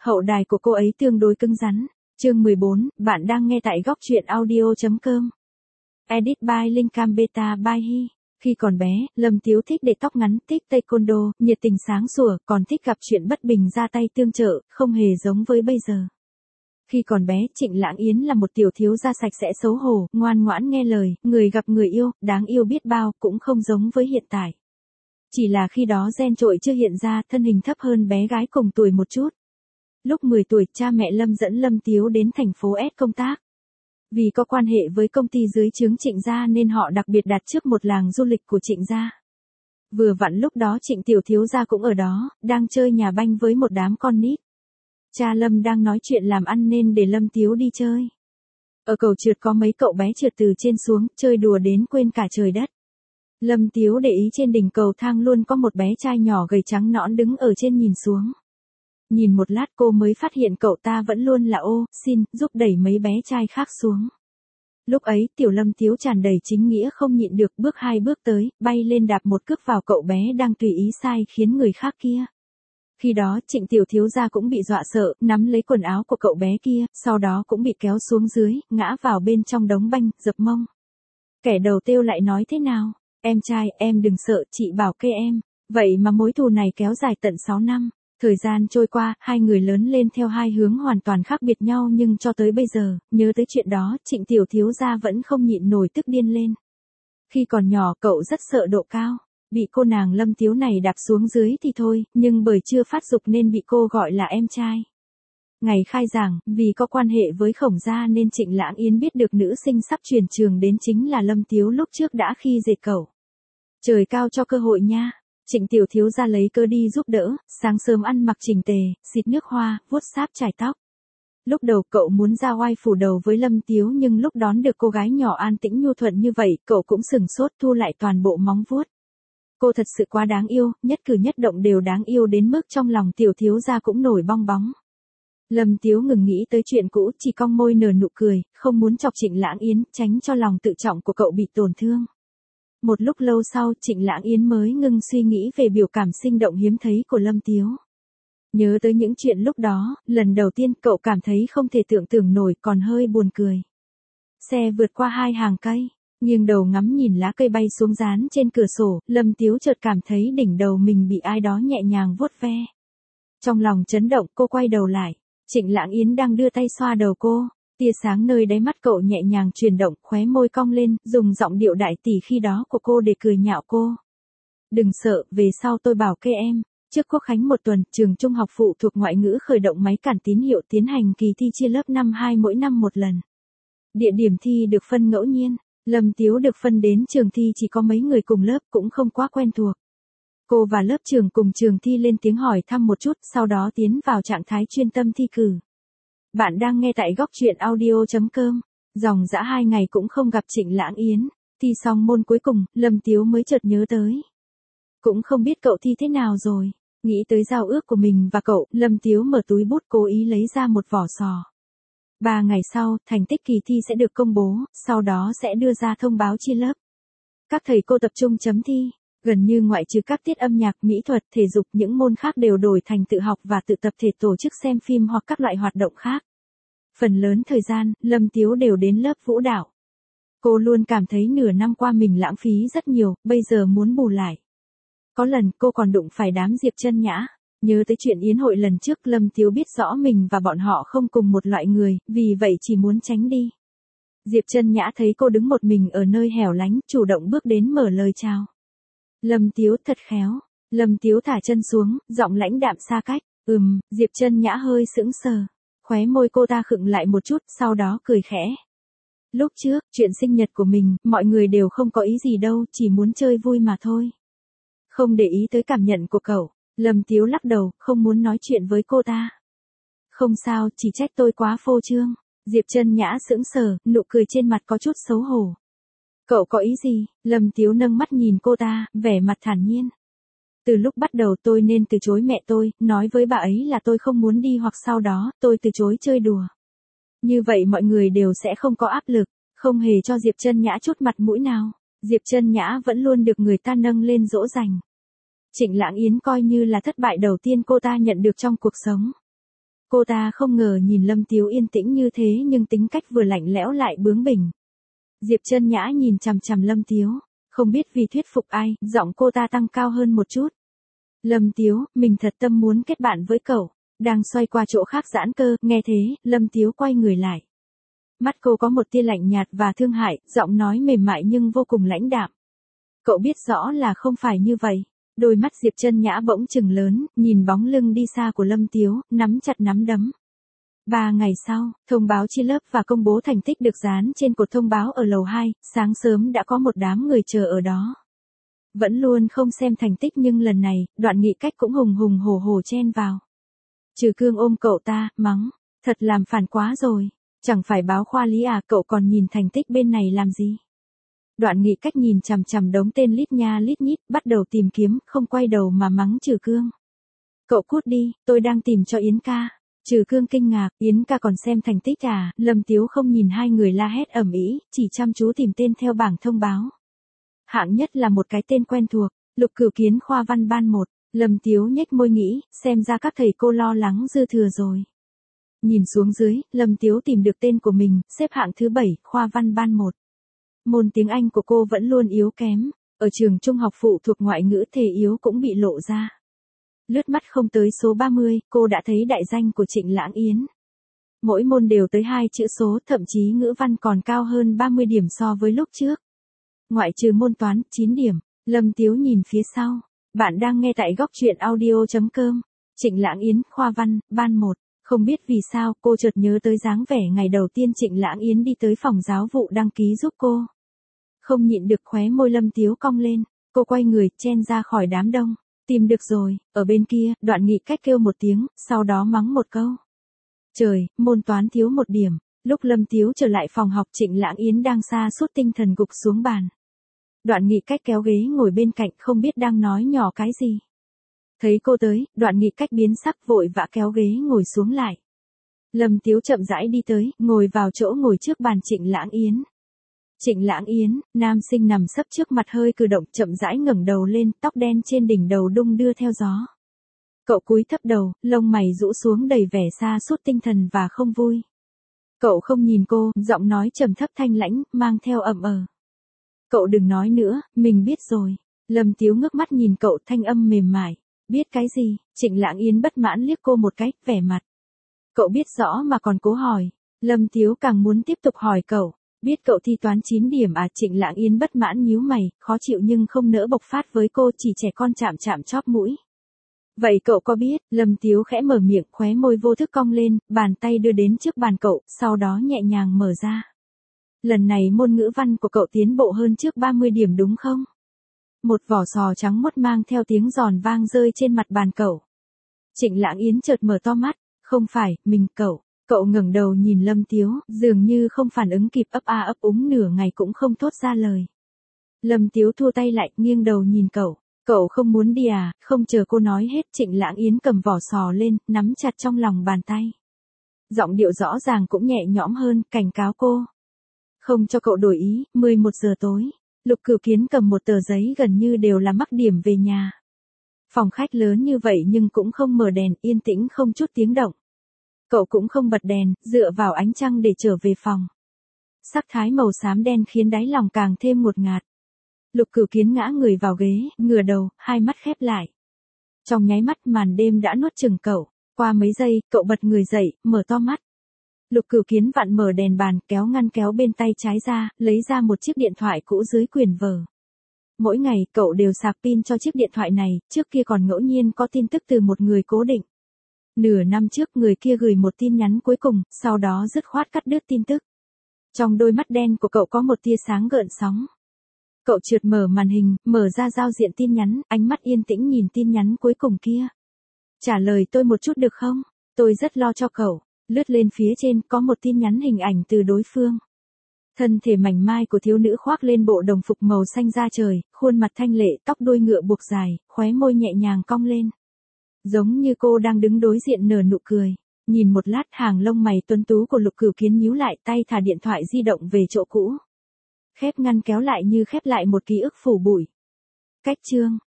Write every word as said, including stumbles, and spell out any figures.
Hậu đài của cô ấy tương đối cứng rắn. Chương mười bốn, bạn đang nghe tại góc truyện audio.com. Edit by Linkam Beta by He. Khi còn bé, Lâm Tiếu thích để tóc ngắn, thích taekwondo, nhiệt tình sáng sủa, còn thích gặp chuyện bất bình ra tay tương trợ, không hề giống với bây giờ. Khi còn bé, Trịnh Lãng Yến là một tiểu thiếu gia sạch sẽ xấu hổ, ngoan ngoãn nghe lời, người gặp người yêu, đáng yêu biết bao, cũng không giống với hiện tại. Chỉ là khi đó gen trội chưa hiện ra, thân hình thấp hơn bé gái cùng tuổi một chút. Lúc mười tuổi, cha mẹ Lâm dẫn Lâm Tiếu đến thành phố S công tác. Vì có quan hệ với công ty dưới trướng Trịnh gia nên họ đặc biệt đặt trước một làng du lịch của Trịnh gia. Vừa vặn lúc đó Trịnh tiểu thiếu gia cũng ở đó, đang chơi nhà banh với một đám con nít. Cha Lâm đang nói chuyện làm ăn nên để Lâm Tiếu đi chơi. Ở cầu trượt có mấy cậu bé trượt từ trên xuống, chơi đùa đến quên cả trời đất. Lâm Tiếu để ý trên đỉnh cầu thang luôn có một bé trai nhỏ gầy trắng nõn đứng ở trên nhìn xuống. Nhìn một lát cô mới phát hiện cậu ta vẫn luôn là ô, xin, giúp đẩy mấy bé trai khác xuống. Lúc ấy tiểu Lâm Tiếu tràn đầy chính nghĩa không nhịn được bước hai bước tới, bay lên đạp một cước vào cậu bé đang tùy ý sai khiến người khác kia. Khi đó Trịnh tiểu thiếu gia cũng bị dọa sợ, nắm lấy quần áo của cậu bé kia, sau đó cũng bị kéo xuống dưới, ngã vào bên trong đống banh, dập mông. Kẻ đầu tiêu lại nói thế nào? Em trai, em đừng sợ, chị bảo kê em. Vậy mà mối thù này kéo dài tận sáu năm. Thời gian trôi qua, hai người lớn lên theo hai hướng hoàn toàn khác biệt nhau nhưng cho tới bây giờ, nhớ tới chuyện đó, Trịnh tiểu thiếu gia vẫn không nhịn nổi tức điên lên. Khi còn nhỏ cậu rất sợ độ cao, bị cô nàng Lâm Tiếu này đạp xuống dưới thì thôi, nhưng bởi chưa phát dục nên bị cô gọi là em trai. Ngày khai giảng, vì có quan hệ với Khổng gia nên Trịnh Lãng Yến biết được nữ sinh sắp chuyển trường đến chính là Lâm Tiếu lúc trước đã khi dệt cậu. Trời cao cho cơ hội nha. Trịnh tiểu thiếu gia lấy cơ đi giúp đỡ, sáng sớm ăn mặc chỉnh tề, xịt nước hoa, vuốt sáp chải tóc. Lúc đầu cậu muốn ra oai phủ đầu với Lâm Tiếu nhưng lúc đón được cô gái nhỏ an tĩnh nhu thuận như vậy, cậu cũng sừng sốt thu lại toàn bộ móng vuốt. Cô thật sự quá đáng yêu, nhất cử nhất động đều đáng yêu đến mức trong lòng tiểu thiếu gia cũng nổi bong bóng. Lâm Tiếu ngừng nghĩ tới chuyện cũ, chỉ cong môi nở nụ cười, không muốn chọc Trịnh Lãng Yến, tránh cho lòng tự trọng của cậu bị tổn thương. Một lúc lâu sau, Trịnh Lãng Yến mới ngưng suy nghĩ về biểu cảm sinh động hiếm thấy của Lâm Tiếu. Nhớ tới những chuyện lúc đó, lần đầu tiên cậu cảm thấy không thể tưởng tượng nổi, còn hơi buồn cười. Xe vượt qua hai hàng cây, nghiêng đầu ngắm nhìn lá cây bay xuống dán trên cửa sổ, Lâm Tiếu chợt cảm thấy đỉnh đầu mình bị ai đó nhẹ nhàng vuốt ve. Trong lòng chấn động, cô quay đầu lại. Trịnh Lãng Yến đang đưa tay xoa đầu cô. Tia sáng nơi đáy mắt cậu nhẹ nhàng chuyển động, khóe môi cong lên, dùng giọng điệu đại tỷ khi đó của cô để cười nhạo cô. Đừng sợ, về sau tôi bảo kê em. Trước Quốc khánh một tuần, trường trung học phụ thuộc ngoại ngữ khởi động máy cản tín hiệu tiến hành kỳ thi chia lớp năm hai mỗi năm một lần. Địa điểm thi được phân ngẫu nhiên. Lâm Tiếu được phân đến trường thi chỉ có mấy người cùng lớp cũng không quá quen thuộc. Cô và lớp trưởng cùng trường thi lên tiếng hỏi thăm một chút, sau đó tiến vào trạng thái chuyên tâm thi cử. Bạn đang nghe tại góc truyện audio.com. Dòng dã hai ngày cũng không gặp Trịnh Lãng Yến. Thi xong môn cuối cùng, Lâm Tiếu mới chợt nhớ tới. Cũng không biết cậu thi thế nào rồi. Nghĩ tới giao ước của mình và cậu, Lâm Tiếu mở túi bút cố ý lấy ra một vỏ sò. Ba ngày sau, thành tích kỳ thi sẽ được công bố, sau đó sẽ đưa ra thông báo chia lớp. Các thầy cô tập trung chấm thi. Gần như ngoại trừ các tiết âm nhạc, mỹ thuật, thể dục, những môn khác đều đổi thành tự học và tự tập thể tổ chức xem phim hoặc các loại hoạt động khác. Phần lớn thời gian, Lâm Tiếu đều đến lớp vũ đạo. Cô luôn cảm thấy nửa năm qua mình lãng phí rất nhiều, bây giờ muốn bù lại. Có lần cô còn đụng phải đám Diệp Chân Nhã. Nhớ tới chuyện yến hội lần trước, Lâm Tiếu biết rõ mình và bọn họ không cùng một loại người, vì vậy chỉ muốn tránh đi. Diệp Chân Nhã thấy cô đứng một mình ở nơi hẻo lánh, chủ động bước đến mở lời chào. Lâm Tiếu thật khéo. Lâm Tiếu thả chân xuống, giọng lãnh đạm xa cách. Ừm, Diệp Chân Nhã hơi sững sờ. Khóe môi cô ta khựng lại một chút, sau đó cười khẽ. Lúc trước, chuyện sinh nhật của mình, mọi người đều không có ý gì đâu, chỉ muốn chơi vui mà thôi. Không để ý tới cảm nhận của cậu, Lâm Tiếu lắc đầu, không muốn nói chuyện với cô ta. Không sao, chỉ trách tôi quá phô trương. Diệp Chân Nhã sững sờ, nụ cười trên mặt có chút xấu hổ. Cậu có ý gì? Lâm Tiếu nâng mắt nhìn cô ta, vẻ mặt thản nhiên. Từ lúc bắt đầu tôi nên từ chối mẹ tôi, nói với bà ấy là tôi không muốn đi hoặc sau đó, tôi từ chối chơi đùa. Như vậy mọi người đều sẽ không có áp lực, không hề cho Diệp Chân Nhã chút mặt mũi nào. Diệp Chân Nhã vẫn luôn được người ta nâng lên dỗ dành. Trịnh Lãng Yến coi như là thất bại đầu tiên cô ta nhận được trong cuộc sống. Cô ta không ngờ nhìn Lâm Tiếu yên tĩnh như thế nhưng tính cách vừa lạnh lẽo lại bướng bỉnh. Diệp Chân Nhã nhìn chằm chằm Lâm Tiếu, không biết vì thuyết phục ai, giọng cô ta tăng cao hơn một chút. Lâm Tiếu, mình thật tâm muốn kết bạn với cậu. Đang xoay qua chỗ khác giãn cơ, nghe thế, Lâm Tiếu quay người lại. Mắt cô có một tia lạnh nhạt và thương hại, giọng nói mềm mại nhưng vô cùng lãnh đạm. Cậu biết rõ là không phải như vậy. Đôi mắt Diệp Chân Nhã bỗng trừng lớn, nhìn bóng lưng đi xa của Lâm Tiếu, nắm chặt nắm đấm. Ba ngày sau, thông báo chia lớp và công bố thành tích được dán trên cột thông báo ở lầu hai, sáng sớm đã có một đám người chờ ở đó. Vẫn luôn không xem thành tích nhưng lần này, Đoạn Nghị Cách cũng hùng hùng hổ hổ chen vào. Trừ Cương ôm cậu ta, mắng, thật làm phản quá rồi, chẳng phải báo khoa lý à, cậu còn nhìn thành tích bên này làm gì? Đoạn Nghị Cách nhìn chằm chằm đống tên lít nha lít nhít, bắt đầu tìm kiếm, không quay đầu mà mắng Trừ Cương. Cậu cút đi, tôi đang tìm cho Yến ca. Trừ Cương kinh ngạc, Yến ca còn xem thành tích à? Lâm Tiếu không nhìn hai người la hét ầm ĩ, chỉ chăm chú tìm tên theo bảng thông báo. Hạng nhất là một cái tên quen thuộc, Lục Cửu Kiến khoa văn ban một. Lâm Tiếu nhếch môi nghĩ, xem ra các thầy cô lo lắng dư thừa rồi. Nhìn xuống dưới, Lâm Tiếu tìm được tên của mình, xếp hạng thứ bảy, khoa văn ban một. Môn tiếng Anh của cô vẫn luôn yếu kém, ở trường trung học phụ thuộc ngoại ngữ thể yếu cũng bị lộ ra. Lướt mắt không tới số ba mươi, cô đã thấy đại danh của Trịnh Lãng Yến. Mỗi môn đều tới hai chữ số, thậm chí ngữ văn còn cao hơn ba mươi điểm so với lúc trước. Ngoại trừ môn toán, chín điểm. Lâm Tiếu nhìn phía sau. Bạn đang nghe tại góc truyện audio chấm com. Trịnh Lãng Yến, khoa văn, ban một. Không biết vì sao, cô chợt nhớ tới dáng vẻ ngày đầu tiên Trịnh Lãng Yến đi tới phòng giáo vụ đăng ký giúp cô. Không nhịn được khóe môi Lâm Tiếu cong lên. Cô quay người, chen ra khỏi đám đông. Tìm được rồi, ở bên kia, Đoạn Nghị Cách kêu một tiếng, sau đó mắng một câu. Trời, môn toán thiếu một điểm. Lúc Lâm Tiếu trở lại phòng học, Trịnh Lãng Yến đang sa sút tinh thần gục xuống bàn. Đoạn Nghị Cách kéo ghế ngồi bên cạnh, không biết đang nói nhỏ cái gì. Thấy cô tới, Đoạn Nghị Cách biến sắc, vội vã kéo ghế ngồi xuống lại. Lâm Tiếu chậm rãi đi tới, ngồi vào chỗ ngồi trước bàn Trịnh Lãng Yến. Trịnh Lãng Yến, nam sinh nằm sấp trước mặt hơi cử động, chậm rãi ngẩng đầu lên, tóc đen trên đỉnh đầu đung đưa theo gió. Cậu cúi thấp đầu, lông mày rũ xuống đầy vẻ sa sút tinh thần và không vui. Cậu không nhìn cô, giọng nói trầm thấp thanh lãnh, mang theo ậm ờ. Cậu đừng nói nữa, mình biết rồi. Lâm Tiếu ngước mắt nhìn cậu, thanh âm mềm mại. Biết cái gì? Trịnh Lãng Yến bất mãn liếc cô một cái, vẻ mặt. Cậu biết rõ mà còn cố hỏi. Lâm Tiếu càng muốn tiếp tục hỏi cậu. Biết cậu thi toán chín điểm à? Trịnh Lãng Yến bất mãn nhíu mày, khó chịu nhưng không nỡ bộc phát với cô, chỉ trẻ con chạm chạm chóp mũi. Vậy cậu có biết? Lâm Tiếu khẽ mở miệng, khóe môi vô thức cong lên, bàn tay đưa đến trước bàn cậu, sau đó nhẹ nhàng mở ra. Lần này môn ngữ văn của cậu tiến bộ hơn trước ba mươi điểm đúng không? Một vỏ sò trắng muốt mang theo tiếng giòn vang rơi trên mặt bàn cậu. Trịnh Lãng Yến chợt mở to mắt, không phải, mình cậu. Cậu ngẩng đầu nhìn Lâm Tiếu, dường như không phản ứng kịp, ấp a ấp úng nửa ngày cũng không thốt ra lời. Lâm Tiếu thua tay lại, nghiêng đầu nhìn cậu. Cậu không muốn đi à? Không chờ cô nói hết, Trịnh Lãng Yến cầm vỏ sò lên, nắm chặt trong lòng bàn tay. Giọng điệu rõ ràng cũng nhẹ nhõm hơn, cảnh cáo cô. Không cho cậu đổi ý, mười một giờ tối. Lục Cửu Kiến cầm một tờ giấy gần như đều là mắc điểm về nhà. Phòng khách lớn như vậy nhưng cũng không mở đèn, yên tĩnh không chút tiếng động. Cậu cũng không bật đèn, dựa vào ánh trăng để trở về phòng. Sắc thái màu xám đen khiến đáy lòng càng thêm ngột ngạt. Lục Cửu Kiến ngã người vào ghế, ngửa đầu, hai mắt khép lại. Trong nháy mắt màn đêm đã nuốt chửng cậu. Qua mấy giây, cậu bật người dậy, mở to mắt. Lục Cửu Kiến vặn mở đèn bàn, kéo ngăn kéo bên tay trái ra, lấy ra một chiếc điện thoại cũ dưới quyển vở. Mỗi ngày, cậu đều sạc pin cho chiếc điện thoại này, trước kia còn ngẫu nhiên có tin tức từ một người cố định. Nửa năm trước người kia gửi một tin nhắn cuối cùng, sau đó dứt khoát cắt đứt tin tức. Trong đôi mắt đen của cậu có một tia sáng gợn sóng. Cậu trượt mở màn hình, mở ra giao diện tin nhắn, ánh mắt yên tĩnh nhìn tin nhắn cuối cùng kia. Trả lời tôi một chút được không? Tôi rất lo cho cậu. Lướt lên phía trên có một tin nhắn hình ảnh từ đối phương. Thân thể mảnh mai của thiếu nữ khoác lên bộ đồng phục màu xanh da trời, khuôn mặt thanh lệ, tóc đuôi ngựa buộc dài, khóe môi nhẹ nhàng cong lên. Giống như cô đang đứng đối diện nở nụ cười. Nhìn một lát, hàng lông mày tuấn tú của Lục Cửu Kiến nhíu lại, tay thả điện thoại di động về chỗ cũ. Khép ngăn kéo lại như khép lại một ký ức phủ bụi. Cách chương